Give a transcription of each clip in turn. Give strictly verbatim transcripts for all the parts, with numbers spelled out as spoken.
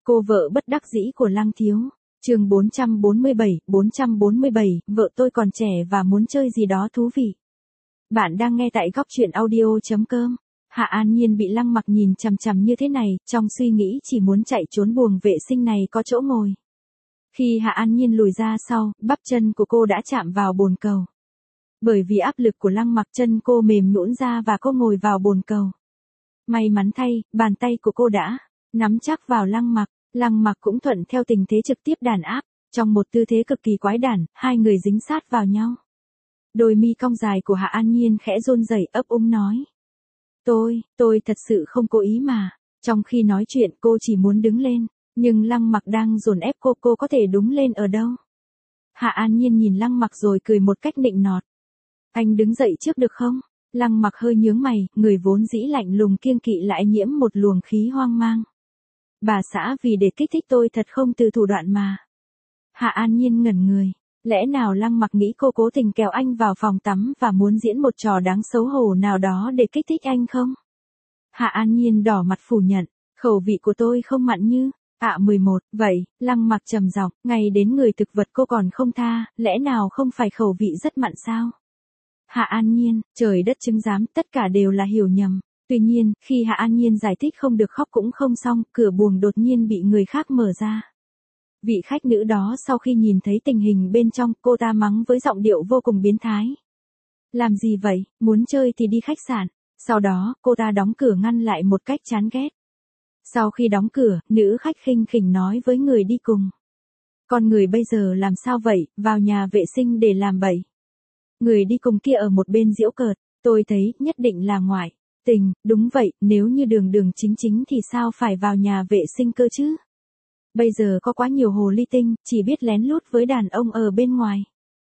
Cô vợ bất đắc dĩ của Lăng Thiếu. Chương bốn trăm bốn mươi bảy, bốn trăm bốn mươi bảy, vợ tôi còn trẻ và muốn chơi gì đó thú vị. Bạn đang nghe tại góc truyện audio chấm com. Hạ An Nhiên bị Lăng Mặc nhìn chằm chằm như thế này, trong suy nghĩ chỉ muốn chạy trốn buồng vệ sinh này có chỗ ngồi. Khi Hạ An Nhiên lùi ra sau, bắp chân của cô đã chạm vào bồn cầu. Bởi vì áp lực của Lăng Mặc, chân cô mềm nhũn ra và cô ngồi vào bồn cầu. May mắn thay, bàn tay của cô đã nắm chắc vào Lăng Mặc. Lăng Mặc cũng thuận theo tình thế trực tiếp đàn áp. Trong một tư thế cực kỳ quái đản, hai người dính sát vào nhau. Đôi mi cong dài của Hạ An Nhiên khẽ run rẩy, ấp úng nói. Tôi, tôi thật sự không cố ý mà. Trong khi nói chuyện cô chỉ muốn đứng lên, nhưng Lăng Mặc đang dồn ép cô, cô có thể đứng lên ở đâu. Hạ An Nhiên nhìn Lăng Mặc rồi cười một cách nịnh nọt. Anh đứng dậy trước được không? Lăng Mặc hơi nhướng mày, người vốn dĩ lạnh lùng kiêng kỵ lại nhiễm một luồng khí hoang mang. Bà xã vì để kích thích tôi thật không từ thủ đoạn mà. Hạ An Nhiên ngẩn người. Lẽ nào Lăng Mặc nghĩ cô cố tình kéo anh vào phòng tắm và muốn diễn một trò đáng xấu hổ nào đó để kích thích anh không? Hạ An Nhiên đỏ mặt phủ nhận. Khẩu vị của tôi không mặn như. ạ à, mười một, vậy, Lăng Mặc trầm giọng, ngay đến người thực vật cô còn không tha, lẽ nào không phải khẩu vị rất mặn sao? Hạ An Nhiên, trời đất chứng giám, tất cả đều là hiểu nhầm. Tuy nhiên, khi Hạ An Nhiên giải thích không được khóc cũng không xong, cửa buồng đột nhiên bị người khác mở ra. Vị khách nữ đó sau khi nhìn thấy tình hình bên trong, cô ta mắng với giọng điệu vô cùng biến thái. Làm gì vậy, muốn chơi thì đi khách sạn. Sau đó, cô ta đóng cửa ngăn lại một cách chán ghét. Sau khi đóng cửa, nữ khách khinh khỉnh nói với người đi cùng. Con người bây giờ làm sao vậy, vào nhà vệ sinh để làm bậy. Người đi cùng kia ở một bên giễu cợt, tôi thấy nhất định là ngoại tình, đúng vậy, nếu như Đường Đường chính chính thì sao phải vào nhà vệ sinh cơ chứ? Bây giờ có quá nhiều hồ ly tinh, chỉ biết lén lút với đàn ông ở bên ngoài.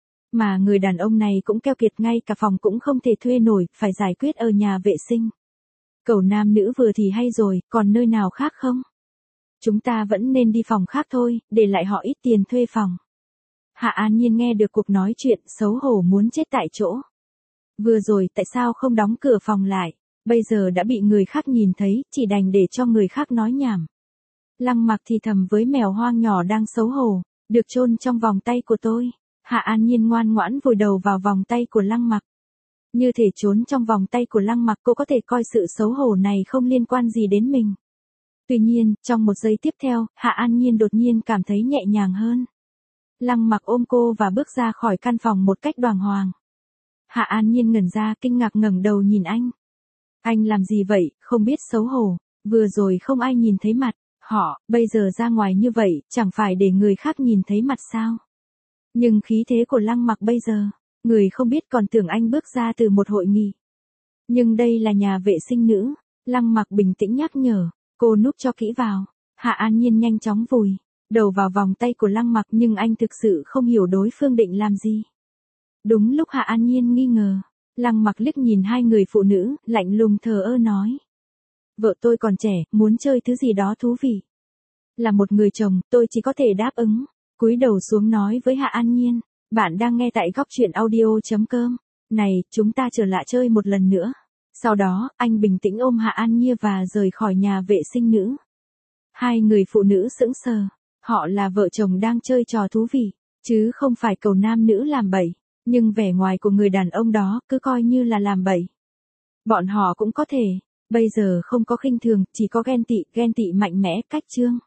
Mà người đàn ông này cũng keo kiệt, ngay cả phòng cũng không thể thuê nổi, phải giải quyết ở nhà vệ sinh. Cẩu nam nữ vừa thì hay rồi, còn nơi nào khác không? Chúng ta vẫn nên đi phòng khác thôi, để lại họ ít tiền thuê phòng. Hạ An Nhiên nghe được cuộc nói chuyện, xấu hổ muốn chết tại chỗ. Vừa rồi tại sao không đóng cửa phòng lại, bây giờ đã bị người khác nhìn thấy, chỉ đành để cho người khác nói nhảm. Lăng Mặc thì thầm với mèo hoang nhỏ đang xấu hổ, được chôn trong vòng tay của tôi. Hạ An Nhiên ngoan ngoãn vùi đầu vào vòng tay của Lăng Mặc. Như thể trốn trong vòng tay của Lăng Mặc, cô có thể coi sự xấu hổ này không liên quan gì đến mình. Tuy nhiên, trong một giây tiếp theo, Hạ An Nhiên đột nhiên cảm thấy nhẹ nhàng hơn. Lăng Mặc ôm cô và bước ra khỏi căn phòng một cách đoàng hoàng. Hạ An Nhiên ngẩn ra, kinh ngạc ngẩng đầu nhìn anh. Anh làm gì vậy, không biết xấu hổ, vừa rồi không ai nhìn thấy mặt họ, bây giờ ra ngoài như vậy, chẳng phải để người khác nhìn thấy mặt sao? Nhưng khí thế của Lăng Mặc bây giờ, người không biết còn tưởng anh bước ra từ một hội nghị. Nhưng đây là nhà vệ sinh nữ, Lăng Mặc bình tĩnh nhắc nhở, cô núp cho kỹ vào. Hạ An Nhiên nhanh chóng vùi đầu vào vòng tay của Lăng Mặc, nhưng anh thực sự không hiểu đối phương định làm gì. Đúng lúc Hạ An Nhiên nghi ngờ, Lăng Mặc liếc nhìn hai người phụ nữ, lạnh lùng thờ ơ nói. Vợ tôi còn trẻ, muốn chơi thứ gì đó thú vị. Là một người chồng, tôi chỉ có thể đáp ứng. Cúi đầu xuống nói với Hạ An Nhiên, bạn đang nghe tại góc truyện audio chấm com. Này, chúng ta trở lại chơi một lần nữa. Sau đó, anh bình tĩnh ôm Hạ An Nhiên và rời khỏi nhà vệ sinh nữ. Hai người phụ nữ sững sờ, họ là vợ chồng đang chơi trò thú vị, chứ không phải cẩu nam nữ làm bậy. Nhưng vẻ ngoài của người đàn ông đó cứ coi như là làm bậy. Bọn họ cũng có thể, bây giờ không có khinh thường, chỉ có ghen tị, ghen tị mạnh mẽ, cách chương.